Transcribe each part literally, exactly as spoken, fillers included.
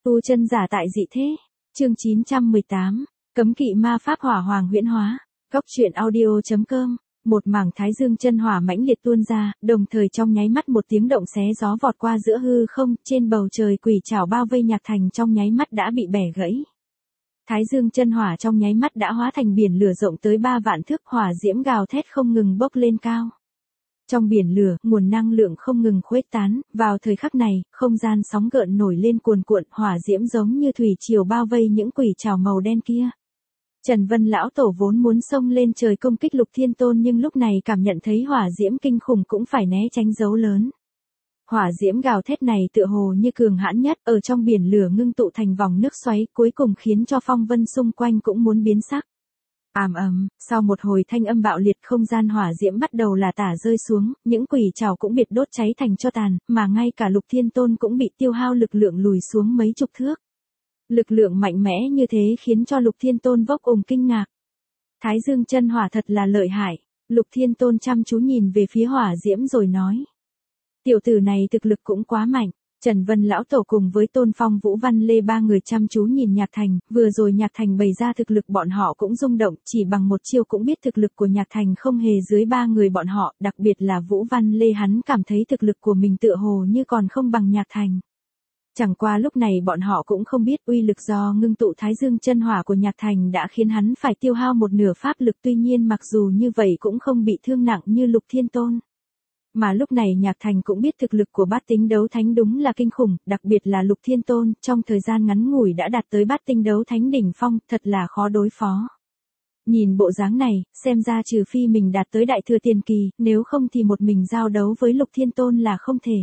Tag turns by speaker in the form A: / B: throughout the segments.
A: Tu chân giả tại dị thế. Chương chín trăm mười tám. Cấm kỵ ma pháp hỏa hoàng huyễn hóa. Góc truyện audio.com. Một mảng thái dương chân hỏa mãnh liệt tuôn ra, đồng thời trong nháy mắt một tiếng động xé gió vọt qua giữa hư không, trên bầu trời quỷ trảo bao vây Nhạc Thành trong nháy mắt đã bị bẻ gãy. Thái dương chân hỏa trong nháy mắt đã hóa thành biển lửa rộng tới ba vạn thước, hỏa diễm gào thét không ngừng bốc lên cao. Trong biển lửa, nguồn năng lượng không ngừng khuếch tán, vào thời khắc này, không gian sóng gợn nổi lên cuồn cuộn, hỏa diễm giống như thủy triều bao vây những quỷ trảo màu đen kia. Trần Vân lão tổ vốn muốn xông lên trời công kích Lục Thiên Tôn, nhưng lúc này cảm nhận thấy hỏa diễm kinh khủng cũng phải né tránh dấu lớn. Hỏa diễm gào thét này tựa hồ như cường hãn nhất, ở trong biển lửa ngưng tụ thành vòng nước xoáy, cuối cùng khiến cho phong vân xung quanh cũng muốn biến sắc. Ầm ầm, sau một hồi thanh âm bạo liệt, không gian hỏa diễm bắt đầu là tả rơi xuống, những quỷ trảo cũng biệt đốt cháy thành tro tàn, mà ngay cả Lục Thiên Tôn cũng bị tiêu hao lực lượng lùi xuống mấy chục thước. Lực lượng mạnh mẽ như thế khiến cho Lục Thiên Tôn vốc ùng kinh ngạc. Thái dương chân hỏa thật là lợi hại. Lục Thiên Tôn chăm chú nhìn về phía hỏa diễm rồi nói. Tiểu tử này thực lực cũng quá mạnh. Trần Vân lão tổ cùng với Tôn Phong Vũ Văn Lê ba người chăm chú nhìn Nhạc Thành, vừa rồi Nhạc Thành bày ra thực lực bọn họ cũng rung động, chỉ bằng một chiêu cũng biết thực lực của Nhạc Thành không hề dưới ba người bọn họ, đặc biệt là Vũ Văn Lê, hắn cảm thấy thực lực của mình tựa hồ như còn không bằng Nhạc Thành. Chẳng qua lúc này bọn họ cũng không biết uy lực do ngưng tụ thái dương chân hỏa của Nhạc Thành đã khiến hắn phải tiêu hao một nửa pháp lực, tuy nhiên mặc dù như vậy cũng không bị thương nặng như Lục Thiên Tôn. Mà lúc này Nhạc Thành cũng biết thực lực của bát tinh đấu thánh đúng là kinh khủng, đặc biệt là Lục Thiên Tôn, trong thời gian ngắn ngủi đã đạt tới bát tinh đấu thánh đỉnh phong, thật là khó đối phó. Nhìn bộ dáng này, xem ra trừ phi mình đạt tới đại thừa tiền kỳ, nếu không thì một mình giao đấu với Lục Thiên Tôn là không thể.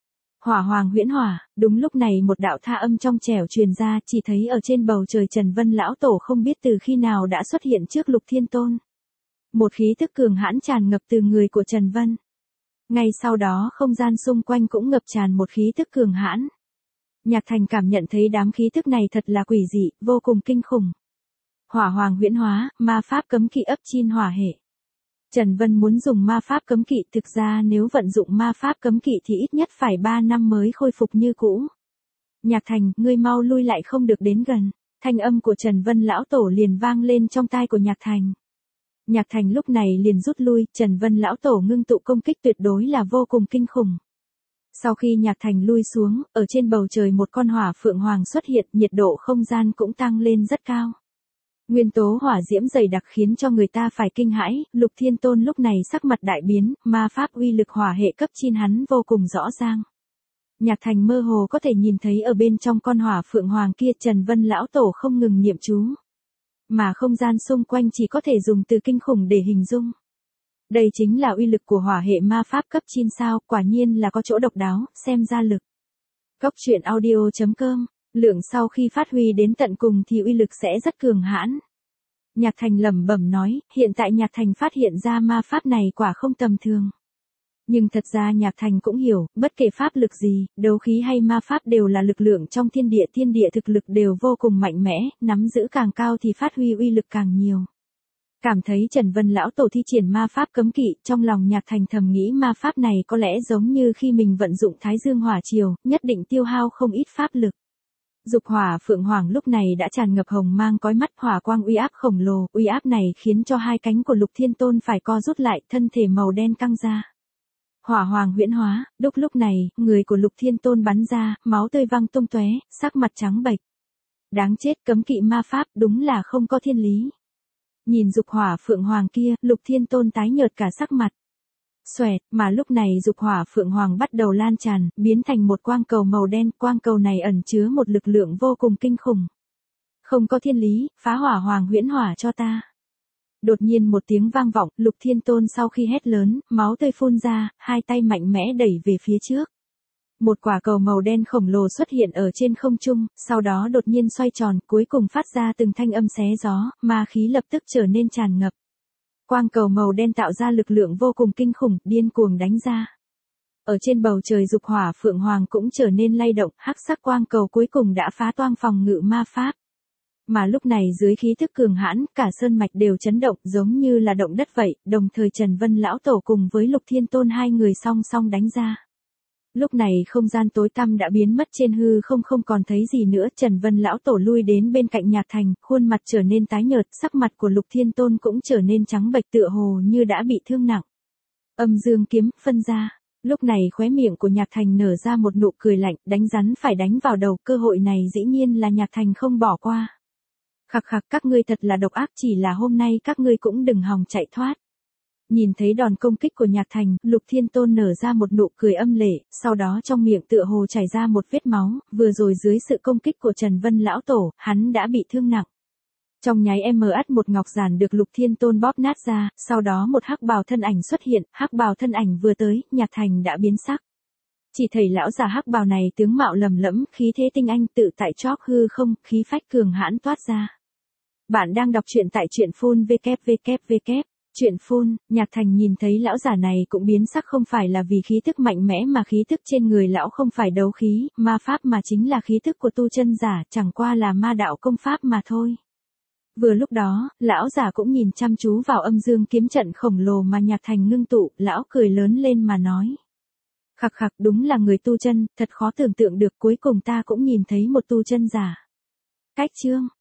A: Hỏa hoàng huyễn hỏa, đúng lúc này một đạo tha âm trong trẻo truyền ra, chỉ thấy ở trên bầu trời Trần Vân lão tổ không biết từ khi nào đã xuất hiện trước Lục Thiên Tôn. Một khí tức cường hãn tràn ngập từ người của Trần Vân. Ngay sau đó không gian xung quanh cũng ngập tràn một khí tức cường hãn. Nhạc Thành cảm nhận thấy đám khí tức này thật là quỷ dị, vô cùng kinh khủng. Hỏa hoàng huyễn hóa, ma pháp cấm kỵ ấp chin hỏa hệ. Trần Vân muốn dùng ma pháp cấm kỵ, thực ra nếu vận dụng ma pháp cấm kỵ thì ít nhất phải ba năm mới khôi phục như cũ. Nhạc Thành, ngươi mau lui lại, không được đến gần. Thanh âm của Trần Vân lão tổ liền vang lên trong tai của Nhạc Thành. Nhạc Thành lúc này liền rút lui, Trần Vân lão tổ ngưng tụ công kích tuyệt đối là vô cùng kinh khủng. Sau khi Nhạc Thành lui xuống, ở trên bầu trời một con hỏa phượng hoàng xuất hiện, nhiệt độ không gian cũng tăng lên rất cao. Nguyên tố hỏa diễm dày đặc khiến cho người ta phải kinh hãi, Lục Thiên Tôn lúc này sắc mặt đại biến, ma pháp uy lực hỏa hệ cấp chín hắn vô cùng rõ ràng. Nhạc Thành mơ hồ có thể nhìn thấy ở bên trong con hỏa phượng hoàng kia Trần Vân lão tổ không ngừng niệm chú. Mà không gian xung quanh chỉ có thể dùng từ kinh khủng để hình dung. Đây chính là uy lực của hỏa hệ ma pháp cấp chín sao, quả nhiên là có chỗ độc đáo, xem ra lực. Góc truyện audio.com. Lượng sau khi phát huy đến tận cùng thì uy lực sẽ rất cường hãn. Nhạc Thành lẩm bẩm nói, hiện tại Nhạc Thành phát hiện ra ma pháp này quả không tầm thường. Nhưng thật ra Nhạc Thành cũng hiểu, bất kể pháp lực gì, đấu khí hay ma pháp đều là lực lượng trong thiên địa, thiên địa thực lực đều vô cùng mạnh mẽ, nắm giữ càng cao thì phát huy uy lực càng nhiều. Cảm thấy Trần Vân lão tổ thi triển ma pháp cấm kỵ, trong lòng Nhạc Thành thầm nghĩ ma pháp này có lẽ giống như khi mình vận dụng Thái Dương hỏa triều, nhất định tiêu hao không ít pháp lực. Dục hỏa phượng hoàng lúc này đã tràn ngập hồng mang cói mắt, hỏa quang uy áp khổng lồ, uy áp này khiến cho hai cánh của Lục Thiên Tôn phải co rút lại, thân thể màu đen căng ra. Hỏa hoàng huyễn hóa, đúc lúc này, người của Lục Thiên Tôn bắn ra, máu tươi văng tung tóe, sắc mặt trắng bệch. Đáng chết, cấm kỵ ma pháp, đúng là không có thiên lý. Nhìn dục hỏa phượng hoàng kia, Lục Thiên Tôn tái nhợt cả sắc mặt. Xoẹt, mà lúc này dục hỏa phượng hoàng bắt đầu lan tràn, biến thành một quang cầu màu đen, quang cầu này ẩn chứa một lực lượng vô cùng kinh khủng. Không có thiên lý, phá hỏa hoàng huyễn hỏa cho ta. Đột nhiên một tiếng vang vọng, Lục Thiên Tôn sau khi hét lớn, máu tươi phun ra, hai tay mạnh mẽ đẩy về phía trước. Một quả cầu màu đen khổng lồ xuất hiện ở trên không trung, sau đó đột nhiên xoay tròn, cuối cùng phát ra từng thanh âm xé gió, ma khí lập tức trở nên tràn ngập. Quang cầu màu đen tạo ra lực lượng vô cùng kinh khủng, điên cuồng đánh ra. Ở trên bầu trời dục hỏa phượng hoàng cũng trở nên lay động, hắc sắc quang cầu cuối cùng đã phá toang phòng ngự ma pháp. Mà lúc này dưới khí thức cường hãn, cả sơn mạch đều chấn động, giống như là động đất vậy, đồng thời Trần Vân lão tổ cùng với Lục Thiên Tôn hai người song song đánh ra. Lúc này không gian tối tăm đã biến mất trên hư không không còn thấy gì nữa, Trần Vân lão tổ lui đến bên cạnh Nhạc Thành, khuôn mặt trở nên tái nhợt, sắc mặt của Lục Thiên Tôn cũng trở nên trắng bệch tựa hồ như đã bị thương nặng. Âm dương kiếm, phân ra. Lúc này khóe miệng của Nhạc Thành nở ra một nụ cười lạnh, đánh rắn phải đánh vào đầu, cơ hội này dĩ nhiên là Nhạc Thành không bỏ qua. Khặc khặc, các ngươi thật là độc ác, chỉ là hôm nay các ngươi cũng đừng hòng chạy thoát. Nhìn thấy đòn công kích của Nhạc Thành, Lục Thiên Tôn nở ra một nụ cười âm lệ, sau đó trong miệng tựa hồ chảy ra một vết máu, vừa rồi dưới sự công kích của Trần Vân lão tổ, hắn đã bị thương nặng. Trong nháy mắt một ngọc giản được Lục Thiên Tôn bóp nát ra, sau đó một hắc bào thân ảnh xuất hiện, hắc bào thân ảnh vừa tới, Nhạc Thành đã biến sắc. Chỉ thấy lão già hắc bào này tướng mạo lầm lẫm, khí thế tinh anh tự tại chóp hư không, khí phách cường hãn toát ra. Bạn đang đọc truyện tại truyện phun vê kép vê kép vê kép. Truyện phun, Nhạc Thành nhìn thấy lão giả này cũng biến sắc, không phải là vì khí tức mạnh mẽ mà khí tức trên người lão không phải đấu khí, ma pháp mà chính là khí tức của tu chân giả, chẳng qua là ma đạo công pháp mà thôi. Vừa lúc đó, lão giả cũng nhìn chăm chú vào âm dương kiếm trận khổng lồ mà Nhạc Thành ngưng tụ, lão cười lớn lên mà nói. Khặc khặc, đúng là người tu chân, thật khó tưởng tượng được, cuối cùng ta cũng nhìn thấy một tu chân giả. Cách chương